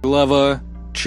Глава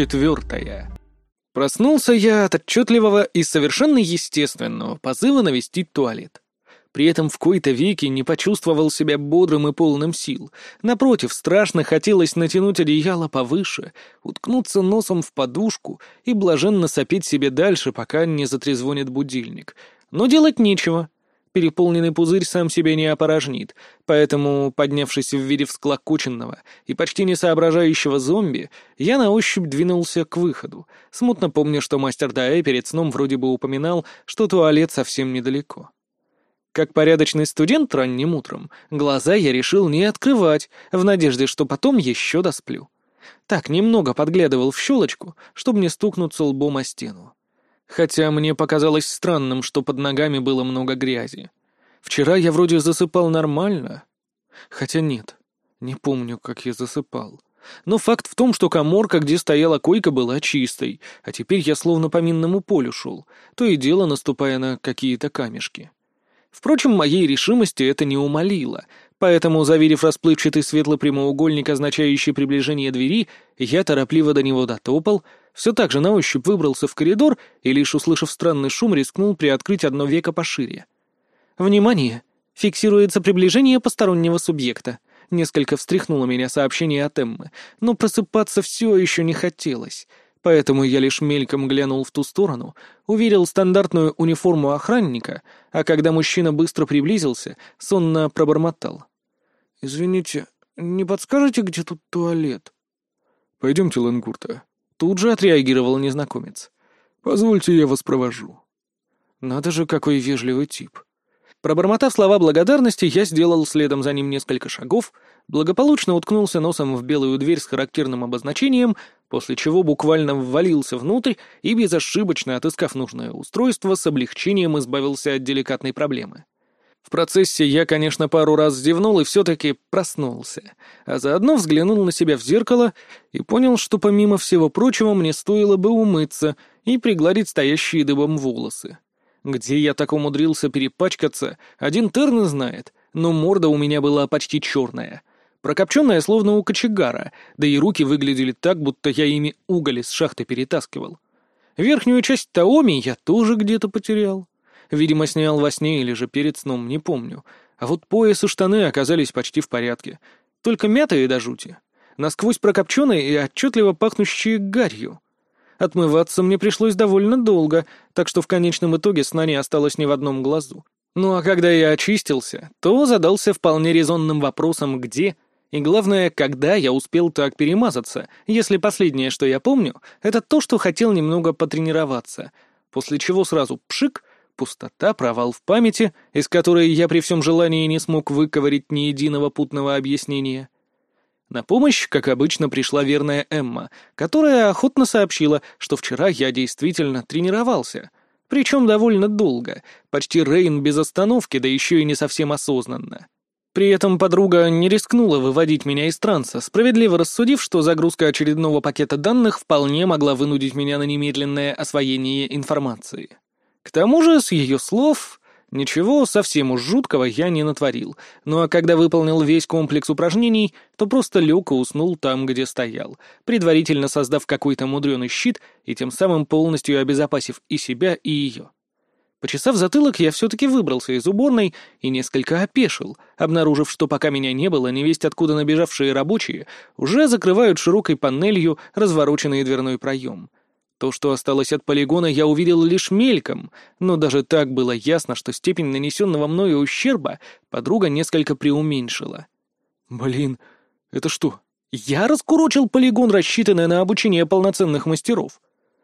4. Проснулся я от отчетливого и совершенно естественного позыва навестить туалет. При этом в кои-то веки не почувствовал себя бодрым и полным сил. Напротив, страшно хотелось натянуть одеяло повыше, уткнуться носом в подушку и блаженно сопеть себе дальше, пока не затрезвонит будильник. Но делать нечего. Переполненный пузырь сам себя не опорожнит, поэтому, поднявшись в виде всклокоченного и почти не соображающего зомби, я на ощупь двинулся к выходу, смутно помня, что мастер Даэ перед сном вроде бы упоминал, что туалет совсем недалеко. Как порядочный студент ранним утром, глаза я решил не открывать, в надежде, что потом еще досплю. Так, немного подглядывал в щелочку, чтобы не стукнуться лбом о стену. Хотя мне показалось странным, что под ногами было много грязи. Вчера я вроде засыпал нормально. Хотя нет, не помню, как я засыпал. Но факт в том, что каморка, где стояла койка, была чистой, а теперь я словно по минному полю шел, то и дело наступая на какие-то камешки. Впрочем, моей решимости это не умалило, поэтому, завидев расплывчатый светлый прямоугольник, означающий приближение двери, я торопливо до него дотопал, все так же на ощупь выбрался в коридор и, лишь услышав странный шум, рискнул приоткрыть одно веко пошире. «Внимание! Фиксируется приближение постороннего субъекта». Несколько встряхнуло меня сообщение от Эммы, но просыпаться все еще не хотелось. Поэтому я лишь мельком глянул в ту сторону, увидел стандартную униформу охранника, а когда мужчина быстро приблизился, сонно пробормотал. «Извините, не подскажете, где тут туалет?» «Пойдемте, Лангурта». Тут же отреагировал незнакомец. «Позвольте, я вас провожу». Надо же, какой вежливый тип. Пробормотав слова благодарности, я сделал следом за ним несколько шагов, благополучно уткнулся носом в белую дверь с характерным обозначением, после чего буквально ввалился внутрь и, безошибочно отыскав нужное устройство, с облегчением избавился от деликатной проблемы. В процессе я, конечно, пару раз зевнул и все-таки проснулся, а заодно взглянул на себя в зеркало и понял, что помимо всего прочего мне стоило бы умыться и пригладить стоящие дыбом волосы. Где я так умудрился перепачкаться, один Терн знает, но морда у меня была почти черная. Прокопченная, словно у кочегара, да и руки выглядели так, будто я ими уголь из шахты перетаскивал. Верхнюю часть таоми я тоже где-то потерял. Видимо, снял во сне или же перед сном, не помню. А вот пояс и штаны оказались почти в порядке. Только мятые до жути. Насквозь прокопченные и отчетливо пахнущие гарью. Отмываться мне пришлось довольно долго, так что в конечном итоге сна не осталось ни в одном глазу. Ну а когда я очистился, то задался вполне резонным вопросом «где?» и главное, когда я успел так перемазаться, если последнее, что я помню, это то, что хотел немного потренироваться, после чего сразу пшик, пустота, провал в памяти, из которой я при всем желании не смог выковырять ни единого путного объяснения. На помощь, как обычно, пришла верная Эмма, которая охотно сообщила, что вчера я действительно тренировался, причем довольно долго, почти Рейн без остановки, да еще и не совсем осознанно. При этом подруга не рискнула выводить меня из транса, справедливо рассудив, что загрузка очередного пакета данных вполне могла вынудить меня на немедленное освоение информации. К тому же, с ее слов, ничего совсем уж жуткого я не натворил, ну а когда выполнил весь комплекс упражнений, то просто лег и уснул там, где стоял, предварительно создав какой-то мудреный щит и тем самым полностью обезопасив и себя, и ее. Почесав затылок, я все-таки выбрался из уборной и несколько опешил, обнаружив, что пока меня не было, невесть откуда набежавшие рабочие уже закрывают широкой панелью развороченный дверной проем. То, что осталось от полигона, я увидел лишь мельком, но даже так было ясно, что степень нанесенного мною ущерба подруга несколько преуменьшила. «Блин, это что, я раскурочил полигон, рассчитанный на обучение полноценных мастеров?»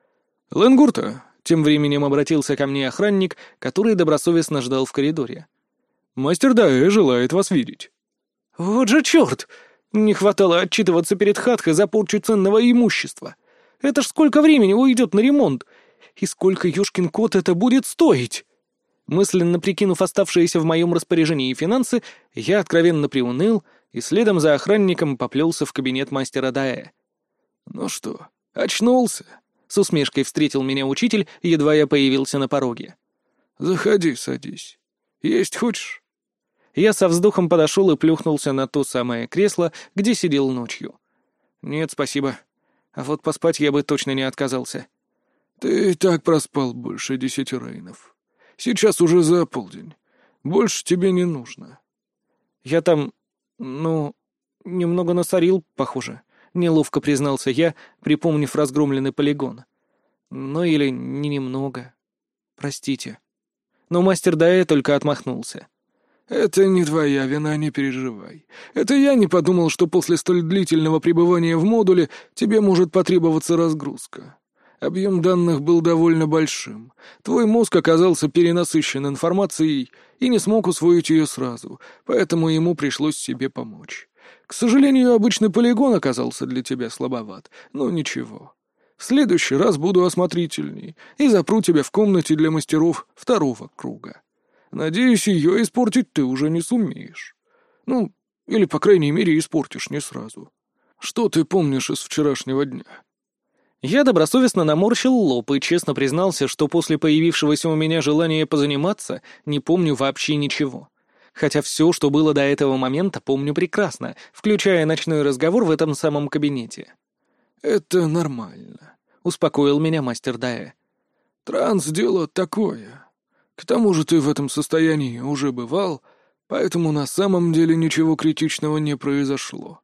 «Лангурта», — тем временем обратился ко мне охранник, который добросовестно ждал в коридоре. «Мастер Даэ желает вас видеть». «Вот же черт! Не хватало отчитываться перед Хатхой за порчу ценного имущества. Это ж сколько времени уйдет на ремонт? И сколько, ёшкин кот, это будет стоить?» Мысленно прикинув оставшиеся в моем распоряжении финансы, я откровенно приуныл и следом за охранником поплелся в кабинет мастера Даэ. «Ну что, очнулся?» — с усмешкой встретил меня учитель, едва я появился на пороге. «Заходи, садись. Есть хочешь?» Я со вздохом подошел и плюхнулся на то самое кресло, где сидел ночью. «Нет, спасибо. А вот поспать я бы точно не отказался. Ты и так проспал больше 10 рейнов. Сейчас уже за полдень. Больше тебе не нужно. Я там, немного насорил, похоже. Неловко признался я, припомнив разгромленный полигон. Ну или не немного. Простите. Но мастер Даэ только отмахнулся. Это не твоя вина, не переживай. Это я не подумал, что после столь длительного пребывания в модуле тебе может потребоваться разгрузка. Объем данных был довольно большим. Твой мозг оказался перенасыщен информацией и не смог усвоить ее сразу, поэтому ему пришлось себе помочь. К сожалению, обычный полигон оказался для тебя слабоват, но ничего. В следующий раз буду осмотрительней и запру тебя в комнате для мастеров второго круга. Надеюсь, ее испортить ты уже не сумеешь. Ну, или, по крайней мере, испортишь не сразу. Что ты помнишь из вчерашнего дня?» Я добросовестно наморщил лоб и честно признался, что после появившегося у меня желания позаниматься не помню вообще ничего. Хотя все, что было до этого момента, помню прекрасно, включая ночной разговор в этом самом кабинете. «Это нормально», — успокоил меня мастер Даэ. «Транс — дело такое. К тому же ты в этом состоянии уже бывал, поэтому на самом деле ничего критичного не произошло».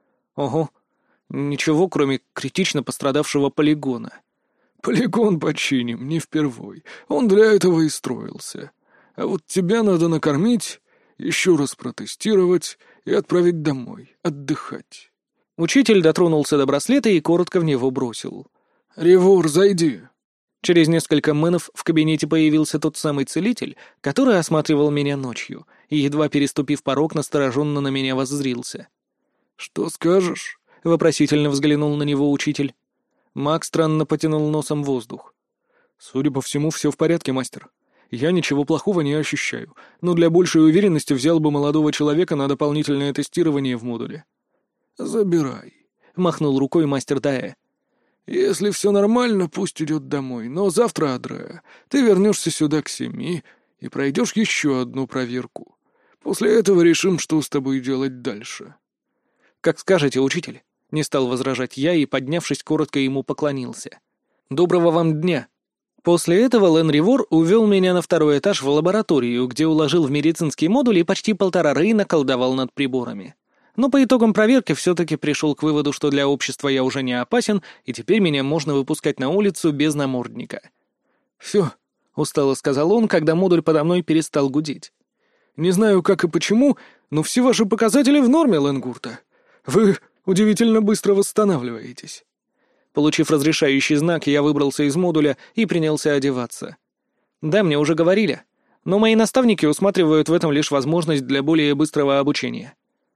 Ого. Ничего, кроме критично пострадавшего полигона. «Полигон починим, не впервой. Он для этого и строился. А вот тебя надо накормить, еще раз протестировать и отправить домой, отдыхать». Учитель дотронулся до браслета и коротко в него бросил. «Ревор, зайди». Через несколько мэнов в кабинете появился тот самый целитель, который осматривал меня ночью, и, едва переступив порог, настороженно на меня воззрился. «Что скажешь?» — вопросительно взглянул на него учитель. Маг странно потянул носом воздух. «Судя по всему, все в порядке, мастер. Я ничего плохого не ощущаю, но для большей уверенности взял бы молодого человека на дополнительное тестирование в модуле». «Забирай», — махнул рукой мастер Даэ. «Если все нормально, пусть идет домой, но завтра, Адреа, ты вернешься сюда к 7 и пройдешь еще одну проверку. После этого решим, что с тобой делать дальше». «Как скажете, учитель». Не стал возражать я и, поднявшись, коротко ему поклонился. «Доброго вам дня!» После этого Лен Ривор увел меня на второй этаж в лабораторию, где уложил в медицинский модуль и почти 1,5 рейна колдовал над приборами. Но по итогам проверки все-таки пришел к выводу, что для общества я уже не опасен, и теперь меня можно выпускать на улицу без намордника. «Все», — устало сказал он, когда модуль подо мной перестал гудеть. «Не знаю, как и почему, но все ваши показатели в норме, Ленгурта. Вы удивительно быстро восстанавливаетесь». Получив разрешающий знак, я выбрался из модуля и принялся одеваться. Да, мне уже говорили, но мои наставники усматривают в этом лишь возможность для более быстрого обучения.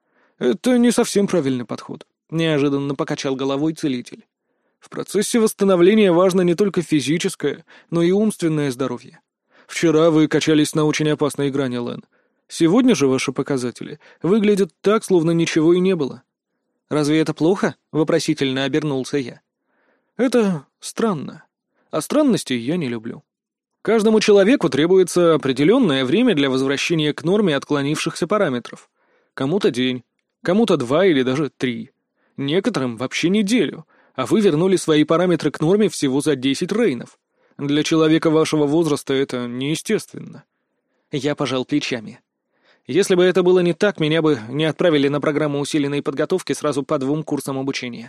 «Это не совсем правильный подход», — неожиданно покачал головой целитель. «В процессе восстановления важно не только физическое, но и умственное здоровье. Вчера вы качались на очень опасной грани, Лен. Сегодня же ваши показатели выглядят так, словно ничего и не было». «Разве это плохо?» — вопросительно обернулся я. «Это странно. А странностей я не люблю. Каждому человеку требуется определенное время для возвращения к норме отклонившихся параметров. Кому-то день, кому-то 2 или даже 3. Некоторым вообще неделю, а вы вернули свои параметры к норме всего за 10 рейнов. Для человека вашего возраста это неестественно». Я пожал плечами. Если бы это было не так, меня бы не отправили на программу усиленной подготовки сразу по 2 курсам обучения.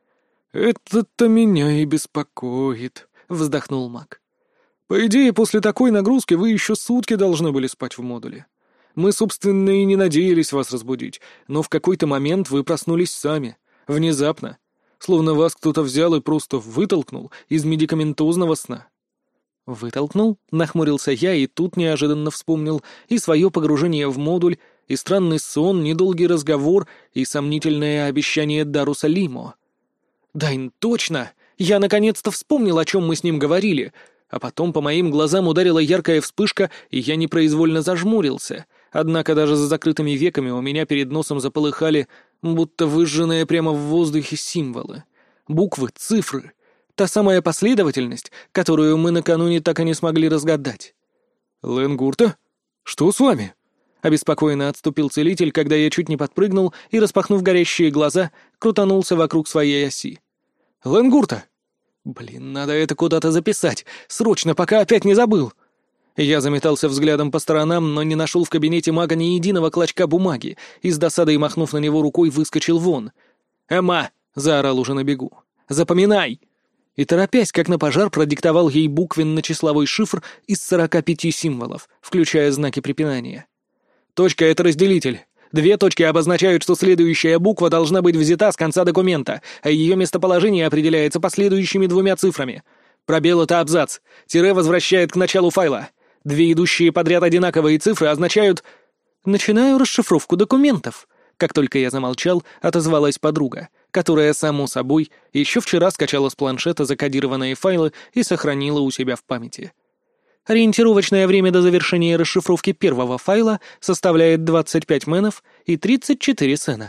«Это-то меня и беспокоит», — вздохнул маг. «По идее, после такой нагрузки вы еще сутки должны были спать в модуле. Мы, собственно, и не надеялись вас разбудить, но в какой-то момент вы проснулись сами, внезапно, словно вас кто-то взял и просто вытолкнул из медикаментозного сна». «Вытолкнул?» — нахмурился я, и тут неожиданно вспомнил и свое погружение в модуль, и странный сон, недолгий разговор, и сомнительное обещание Даруса Лимо. «Дайн, точно! Я наконец-то вспомнил, о чем мы с ним говорили!» А потом по моим глазам ударила яркая вспышка, и я непроизвольно зажмурился. Однако даже за закрытыми веками у меня перед носом заполыхали, будто выжженные прямо в воздухе символы. Буквы, цифры. Та самая последовательность, которую мы накануне так и не смогли разгадать. «Ленгурта? Что с вами?» Обеспокоенно отступил целитель, когда я чуть не подпрыгнул и, распахнув горящие глаза, крутанулся вокруг своей оси. Ленгурта! Блин, надо это куда-то записать. Срочно, пока опять не забыл. Я заметался взглядом по сторонам, но не нашел в кабинете мага ни единого клочка бумаги и с досадой, махнув на него рукой, выскочил вон. «Эмма!» — заорал уже на бегу. «Запоминай!» И, торопясь, как на пожар, продиктовал ей буквенно-числовой шифр из 45 символов, включая знаки препинания. «Точка — это разделитель. 2 точки обозначают, что следующая буква должна быть взята с конца документа, а ее местоположение определяется последующими 2 цифрами. Пробел — это абзац. Тире возвращает к началу файла. 2 идущие подряд одинаковые цифры означают... Начинаю расшифровку документов. Как только я замолчал, отозвалась подруга, которая, само собой, еще вчера скачала с планшета закодированные файлы и сохранила у себя в памяти. Ориентировочное время до завершения расшифровки первого файла составляет 25 менов и 34 сена.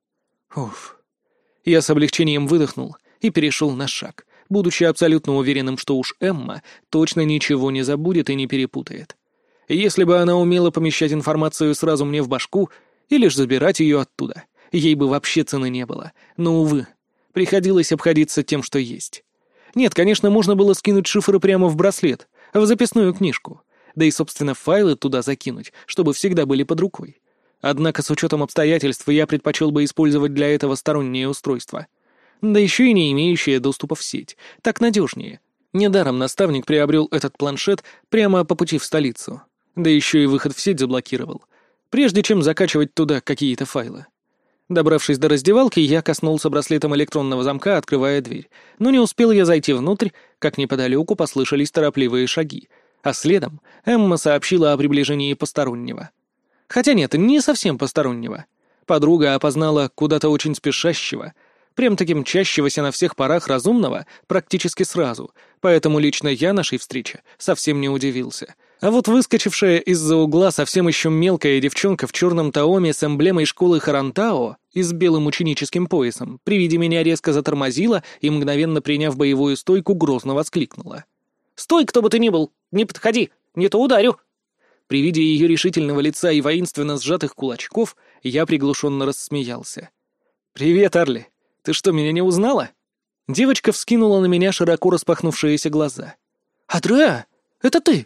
Уф. Я с облегчением выдохнул и перешел на шаг, будучи абсолютно уверенным, что уж Эмма точно ничего не забудет и не перепутает. Если бы она умела помещать информацию сразу мне в башку, и лишь забирать ее оттуда, ей бы вообще цены не было. Но, увы, приходилось обходиться тем, что есть. Нет, конечно, можно было скинуть шифры прямо в браслет, в записную книжку, да и, собственно, файлы туда закинуть, чтобы всегда были под рукой. Однако, с учетом обстоятельств, я предпочел бы использовать для этого стороннее устройство. Да еще и не имеющее доступа в сеть. Так надежнее. Недаром наставник приобрел этот планшет прямо по пути в столицу. Да еще и выход в сеть заблокировал, прежде чем закачивать туда какие-то файлы. Добравшись до раздевалки, я коснулся браслетом электронного замка, открывая дверь. Но не успел я зайти внутрь, как неподалеку послышались торопливые шаги, а следом Эмма сообщила о приближении постороннего. Хотя нет, не совсем постороннего. Подруга опознала куда-то очень спешащего, прям-таки мчащегося на всех парах разумного практически сразу, поэтому лично я нашей встрече совсем не удивился. А вот выскочившая из-за угла совсем еще мелкая девчонка в черном таоме с эмблемой школы Харантао и с белым ученическим поясом при виде меня резко затормозила и, мгновенно приняв боевую стойку, грозно воскликнула. «Стой, кто бы ты ни был! Не подходи! Не то ударю!» При виде ее решительного лица и воинственно сжатых кулачков я приглушенно рассмеялся. «Привет, Арли! Ты что, меня не узнала?» Девочка вскинула на меня широко распахнувшиеся глаза. «Адреа, это ты?»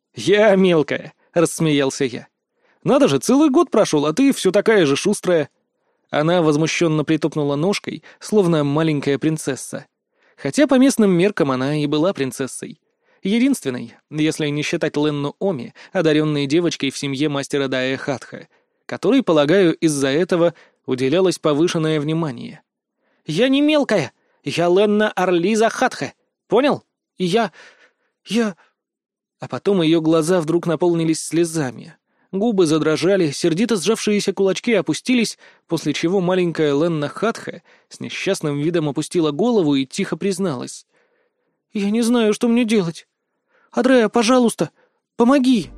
«Я мелкая», — рассмеялся я. «Надо же, целый год прошел, а ты все такая же шустрая». Она возмущенно притопнула ножкой, словно маленькая принцесса. Хотя по местным меркам она и была принцессой. Единственной, если не считать Ленну Оми, одаренной девочкой в семье мастера Дая Хатха, которой, полагаю, из-за этого уделялось повышенное внимание. «Я не мелкая! Я Ленна Арлиза Хатха! Понял? Я... А потом ее глаза вдруг наполнились слезами. Губы задрожали, сердито сжавшиеся кулачки опустились, после чего маленькая Ленна Хатха с несчастным видом опустила голову и тихо призналась. «Я не знаю, что мне делать. Адреа, пожалуйста, помоги!»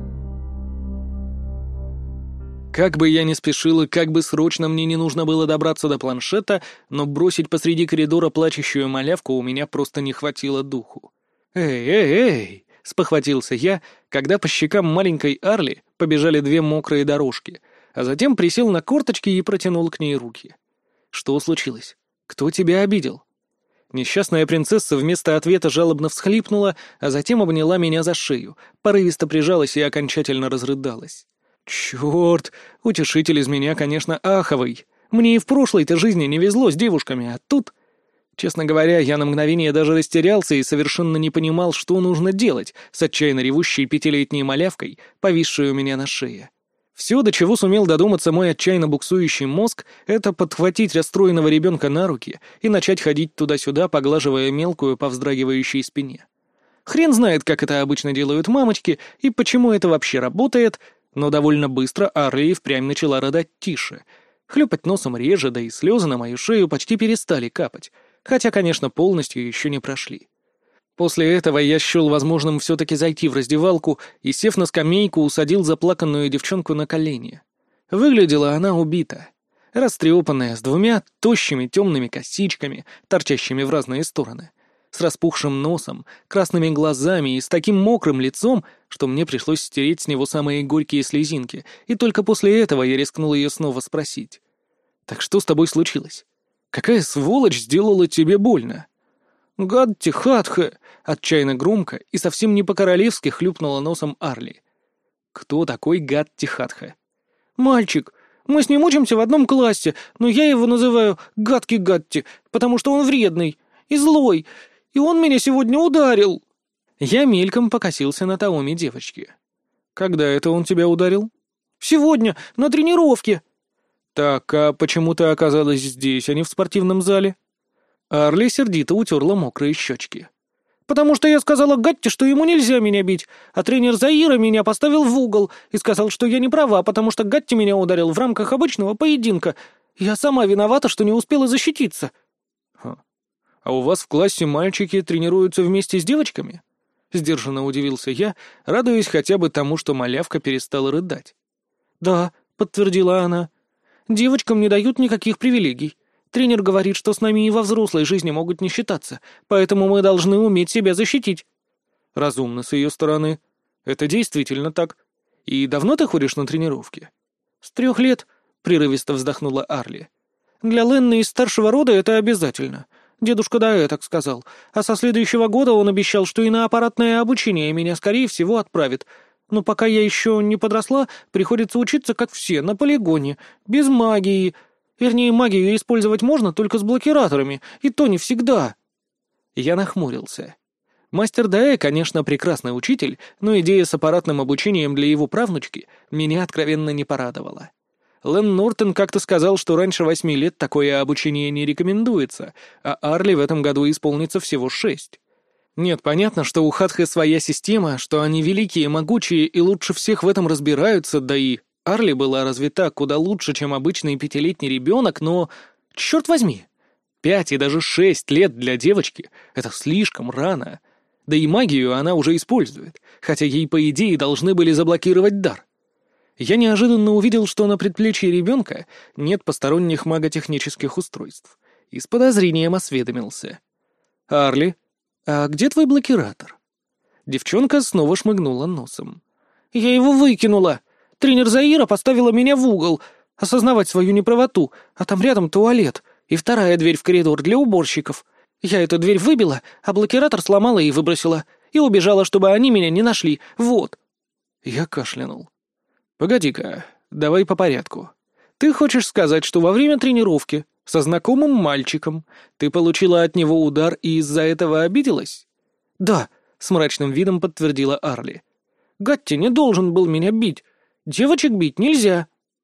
Как бы я ни спешил и как бы срочно мне не нужно было добраться до планшета, но бросить посреди коридора плачущую малявку у меня просто не хватило духу. «Эй!» — спохватился я, когда по щекам маленькой Арли побежали 2 мокрые дорожки, а затем присел на корточки и протянул к ней руки. «Что случилось? Кто тебя обидел?» Несчастная принцесса вместо ответа жалобно всхлипнула, а затем обняла меня за шею, порывисто прижалась и окончательно разрыдалась. «Черт! Утешитель из меня, конечно, аховый. Мне и в прошлой-то жизни не везло с девушками, а тут...» Честно говоря, я на мгновение даже растерялся и совершенно не понимал, что нужно делать с отчаянно ревущей 5-летней малявкой, повисшей у меня на шее. Все, до чего сумел додуматься мой отчаянно буксующий мозг, это подхватить расстроенного ребенка на руки и начать ходить туда-сюда, поглаживая мелкую по вздрагивающей спине. Хрен знает, как это обычно делают мамочки и почему это вообще работает, но довольно быстро Арли впрямь начала рыдать тише. Хлюпать носом реже, да и слезы на мою шею почти перестали капать, хотя, конечно, полностью еще не прошли. После этого я счел возможным все-таки зайти в раздевалку и, сев на скамейку, усадил заплаканную девчонку на колени. Выглядела она убита, растрепанная, с 2 тощими темными косичками, торчащими в разные стороны, с распухшим носом, красными глазами и с таким мокрым лицом, что мне пришлось стереть с него самые горькие слезинки, и только после этого я рискнул ее снова спросить. «Так что с тобой случилось? Какая сволочь сделала тебе больно?» «Гадти, Хатха!» — отчаянно громко и совсем не по-королевски хлюпнула носом Арли. «Кто такой Гадти Хатха?» «Мальчик. Мы с ним учимся в одном классе, но я его называю Гадки Гатти, потому что он вредный и злой, и он меня сегодня ударил». Я мельком покосился на Таоми девочки. «Когда это он тебя ударил?» «Сегодня, на тренировке». «Так, а почему ты оказалась здесь, а не в спортивном зале?» Арли сердито утерла мокрые щечки. «Потому что я сказала Гатти, что ему нельзя меня бить, а тренер Заира меня поставил в угол и сказал, что я не права, потому что Гатти меня ударил в рамках обычного поединка. Я сама виновата, что не успела защититься». «А у вас в классе мальчики тренируются вместе с девочками?» Сдержанно удивился я, радуясь хотя бы тому, что малявка перестала рыдать. «Да», — подтвердила она, — «девочкам не дают никаких привилегий. Тренер говорит, что с нами и во взрослой жизни могут не считаться, поэтому мы должны уметь себя защитить». «Разумно с ее стороны. Это действительно так. И давно ты ходишь на тренировки?» «С 3 лет», — прерывисто вздохнула Арли. «Для Ленны из старшего рода это обязательно. Дедушка Даэ так сказал, а со следующего года он обещал, что и на аппаратное обучение меня, скорее всего, отправит. Но пока я еще не подросла, приходится учиться, как все, на полигоне, без магии. Вернее, магию использовать можно только с блокираторами, и то не всегда». Я нахмурился. Мастер Даэ, конечно, прекрасный учитель, но идея с аппаратным обучением для его правнучки меня откровенно не порадовала. Лэн Нортон как-то сказал, что раньше 8 лет такое обучение не рекомендуется, а Арли в этом году исполнится всего 6. Нет, понятно, что у Хатхэ своя система, что они великие, могучие и лучше всех в этом разбираются, да и Арли была развита куда лучше, чем обычный 5-летний ребенок, но, черт возьми, 5 и даже 6 лет для девочки — это слишком рано. Да и магию она уже использует, хотя ей, по идее, должны были заблокировать дар. Я неожиданно увидел, что на предплечье ребенка нет посторонних маготехнических устройств, и с подозрением осведомился. «Арли, а где твой блокиратор?» Девчонка снова шмыгнула носом. «Я его выкинула. Тренер Заира поставила меня в угол, осознавать свою неправоту, а там рядом туалет и вторая дверь в коридор для уборщиков. Я эту дверь выбила, а блокиратор сломала и выбросила, и убежала, чтобы они меня не нашли. Вот». Я кашлянул. «Погоди-ка, давай по порядку. Ты хочешь сказать, что во время тренировки со знакомым мальчиком ты получила от него удар и из-за этого обиделась?» «Да», — с мрачным видом подтвердила Арли. «Гатти не должен был меня бить. Девочек бить нельзя».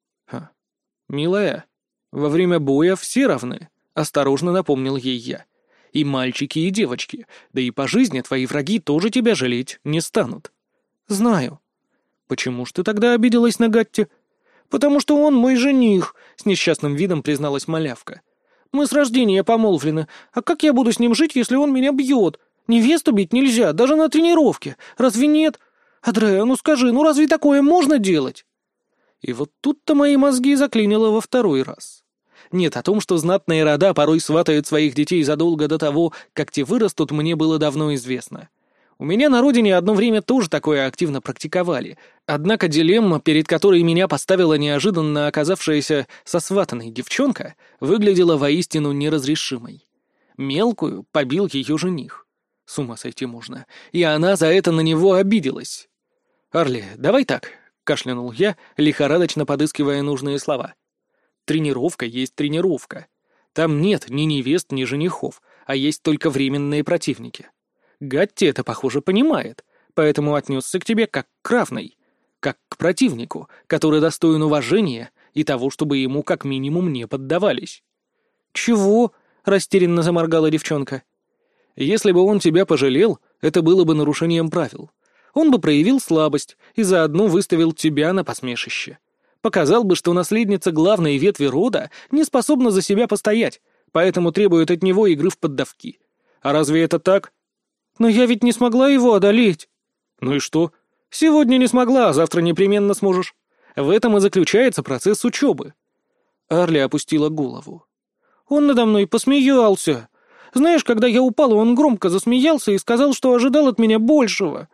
«Милая, во время боя все равны», — осторожно напомнил ей я. «И мальчики, и девочки, да и по жизни твои враги тоже тебя жалеть не станут». «Знаю». «Почему ж ты тогда обиделась на Гатти?» «Потому что он мой жених», — с несчастным видом призналась малявка. «Мы с рождения помолвлены, а как я буду с ним жить, если он меня бьет? Невесту бить нельзя, даже на тренировке. Разве нет? Адреа, ну скажи, ну разве такое можно делать?» И вот тут-то мои мозги заклинило во второй раз. Нет, о том, что знатные рода порой сватают своих детей задолго до того, как те вырастут, мне было давно известно. У меня на родине одно время тоже такое активно практиковали, однако дилемма, перед которой меня поставила неожиданно оказавшаяся сосватанной девчонка, выглядела воистину неразрешимой. Мелкую побил ее жених. С ума сойти можно. И она за это на него обиделась. «Арли, давай так», — кашлянул я, лихорадочно подыскивая нужные слова. «Тренировка есть тренировка. Там нет ни невест, ни женихов, а есть только временные противники. Гатти это, похоже, понимает, поэтому отнесся к тебе как к равной, как к противнику, который достоин уважения и того, чтобы ему как минимум не поддавались». «Чего?» — растерянно заморгала девчонка. «Если бы он тебя пожалел, это было бы нарушением правил. Он бы проявил слабость и заодно выставил тебя на посмешище. Показал бы, что наследница главной ветви рода не способна за себя постоять, поэтому требует от него игры в поддавки. А разве это так?» «Но я ведь не смогла его одолеть». «Ну и что? Сегодня не смогла, а завтра непременно сможешь. В этом и заключается процесс учебы». Арли опустила голову. «Он надо мной посмеялся. Знаешь, когда я упала, он громко засмеялся и сказал, что ожидал от меня большего».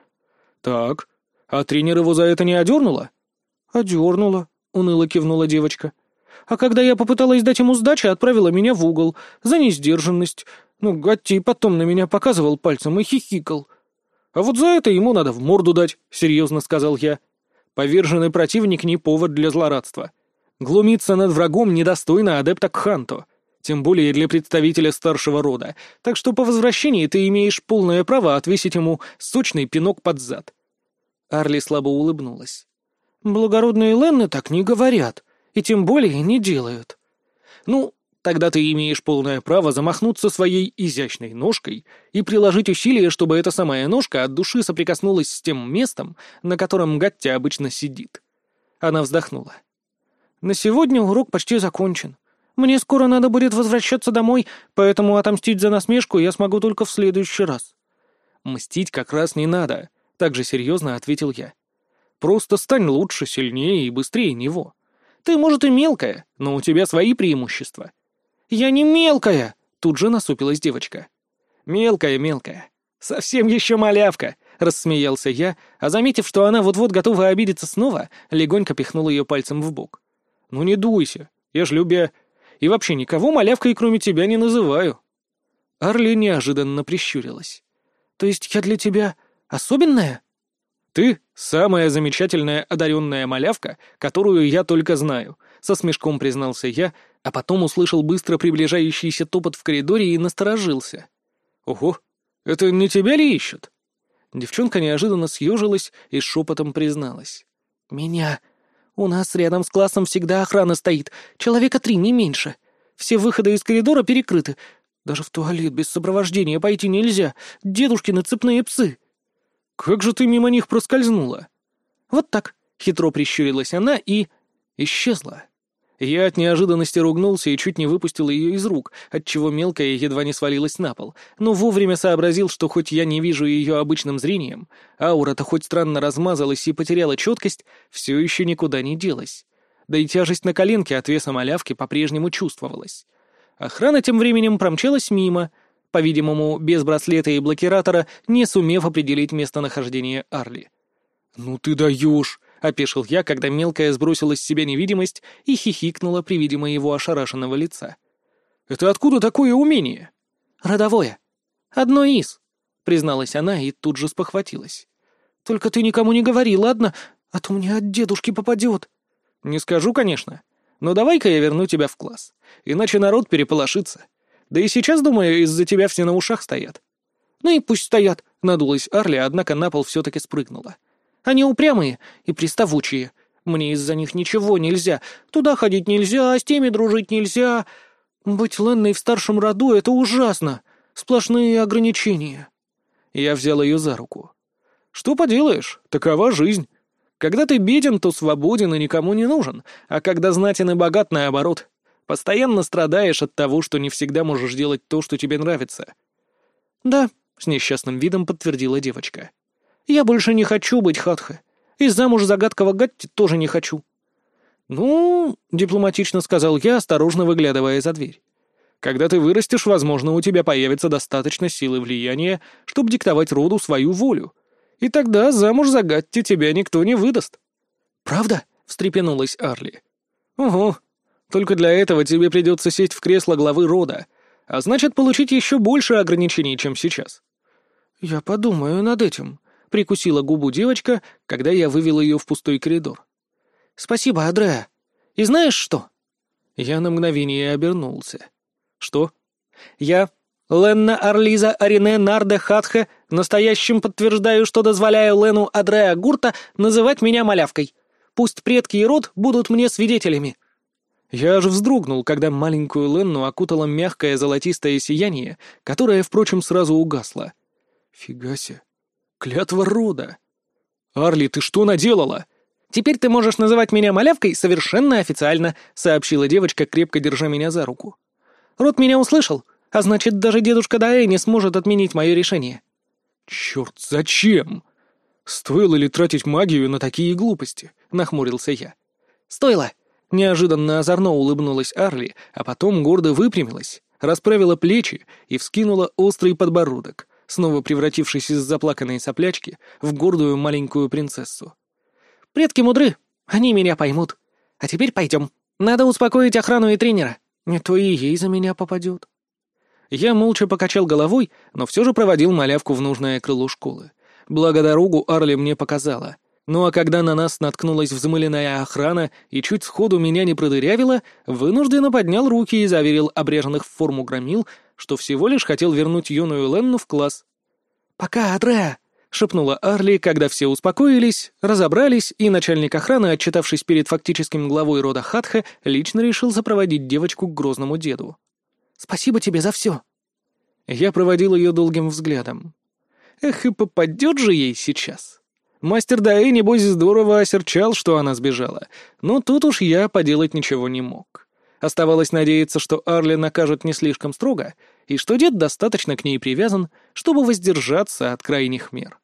«Так, а тренер его за это не одернула?» «Одернула», — уныло кивнула девочка. А когда я попыталась дать ему сдачи, отправила меня в угол. За несдержанность. Ну, Гатти потом на меня показывал пальцем и хихикал. А вот за это ему надо в морду дать, серьезно сказал я. Поверженный противник не повод для злорадства. Глумиться над врагом недостойно адепта Кханто. Тем более для представителя старшего рода. Так что по возвращении ты имеешь полное право отвесить ему сочный пинок под зад. Арли слабо улыбнулась. Благородные ленны так не говорят. И тем более не делают. Ну, тогда ты имеешь полное право замахнуться своей изящной ножкой и приложить усилия, чтобы эта самая ножка от души соприкоснулась с тем местом, на котором Гатти обычно сидит. Она вздохнула. На сегодня урок почти закончен. Мне скоро надо будет возвращаться домой, поэтому отомстить за насмешку я смогу только в следующий раз. Мстить как раз не надо, так же серьезно ответил я. Просто стань лучше, сильнее и быстрее него. Ты, может, и мелкая, но у тебя свои преимущества. Я не мелкая, тут же насупилась девочка. Мелкая. Совсем еще малявка, рассмеялся я, а заметив, что она вот-вот готова обидеться снова, легонько пихнул ее пальцем в бок. Ну не дуйся, я ж любя... И вообще никого малявкой, кроме тебя, не называю. Арли неожиданно прищурилась. То есть я для тебя особенная? Ты — самая замечательная одаренная малявка, которую я только знаю, со смешком признался я, а потом услышал быстро приближающийся топот в коридоре и насторожился. Ого, это не тебя ли ищут? Девчонка неожиданно съежилась и шепотом призналась. Меня. У нас рядом с классом всегда охрана стоит, человека 3, не меньше. Все выходы из коридора перекрыты. Даже в туалет без сопровождения пойти нельзя. Дедушкины цепные псы. Как же ты мимо них проскользнула? Вот так, хитро прищурилась она и... исчезла. Я от неожиданности ругнулся и чуть не выпустил ее из рук, отчего мелкая едва не свалилась на пол, но вовремя сообразил, что хоть я не вижу ее обычным зрением, аура-то хоть странно размазалась и потеряла четкость, все еще никуда не делась. Да и тяжесть на коленке от веса малявки по-прежнему чувствовалась. Охрана тем временем промчалась мимо, по-видимому, без браслета и блокиратора, не сумев определить местонахождение Арли. «Ну ты даешь!» — опешил я, когда мелкая сбросила с себя невидимость и хихикнула при виде моего ошарашенного лица. «Это откуда такое умение?» «Родовое. Одно из», — призналась она и тут же спохватилась. «Только ты никому не говори, ладно? А то мне от дедушки попадет». «Не скажу, конечно. Но давай-ка я верну тебя в класс. Иначе народ переполошится. Да и сейчас, думаю, из-за тебя все на ушах стоят». «Ну и пусть стоят», — надулась Арли, однако на пол все-таки спрыгнула. «Они упрямые и приставучие. Мне из-за них ничего нельзя. Туда ходить нельзя, с теми дружить нельзя. Быть Ленной в старшем роду — это ужасно. Сплошные ограничения». Я взял ее за руку. «Что поделаешь, такова жизнь. Когда ты беден, то свободен и никому не нужен, а когда знатен и богат, наоборот. Постоянно страдаешь от того, что не всегда можешь делать то, что тебе нравится». «Да», — с несчастным видом подтвердила девочка. «Я больше не хочу быть Хатхе. И замуж за гадкого Гатти тоже не хочу». «Ну», — дипломатично сказал я, осторожно выглядывая за дверь. «Когда ты вырастешь, возможно, у тебя появится достаточно силы и влияния, чтобы диктовать роду свою волю. И тогда замуж за Гатти тебя никто не выдаст». «Правда?» — встрепенулась Арли. «Угу. Только для этого тебе придется сесть в кресло главы рода, а значит, получить еще больше ограничений, чем сейчас». «Я подумаю над этим», — прикусила губу девочка, когда я вывел ее в пустой коридор. «Спасибо, Адреа. И знаешь что?» Я на мгновение обернулся. «Что?» «Я, Ленна Арлиза Арине Нарде Хатхе, настоящим подтверждаю, что дозволяю Лену Адреа Гурта называть меня малявкой. Пусть предки и род будут мне свидетелями». Я аж вздрогнул, когда маленькую Ленну окутало мягкое золотистое сияние, которое, впрочем, сразу угасло. «Фига себе! Клятва рода!» «Арли, ты что наделала?» «Теперь ты можешь называть меня малявкой совершенно официально», — сообщила девочка, крепко держа меня за руку. «Род меня услышал, а значит, даже дедушка Даэ не сможет отменить мое решение». «Черт, зачем? Стоило ли тратить магию на такие глупости?» — нахмурился я. «Стоило!» — неожиданно озорно улыбнулась Арли, а потом гордо выпрямилась, расправила плечи и вскинула острый подбородок, снова превратившись из заплаканной соплячки в гордую маленькую принцессу. «Предки мудры, они меня поймут. А теперь пойдем. Надо успокоить охрану и тренера. Не то и ей за меня попадет. Я молча покачал головой, но все же проводил малявку в нужное крыло школы. Благо дорогу Арли мне показала. Ну а когда на нас наткнулась взмыленная охрана и чуть сходу меня не продырявила, вынужденно поднял руки и заверил обреженных в форму громил, что всего лишь хотел вернуть юную Ленну в класс. «Пока, Адреа!» — шепнула Арли, когда все успокоились, разобрались, и начальник охраны, отчитавшись перед фактическим главой рода Хатха, лично решил сопроводить девочку к грозному деду. «Спасибо тебе за все!» Я проводил ее долгим взглядом. Эх, и попадет же ей сейчас. Мастер Даэ, небось, здорово осерчал, что она сбежала, но тут уж я поделать ничего не мог. Оставалось надеяться, что Арли накажут не слишком строго, и что дед достаточно к ней привязан, чтобы воздержаться от крайних мер.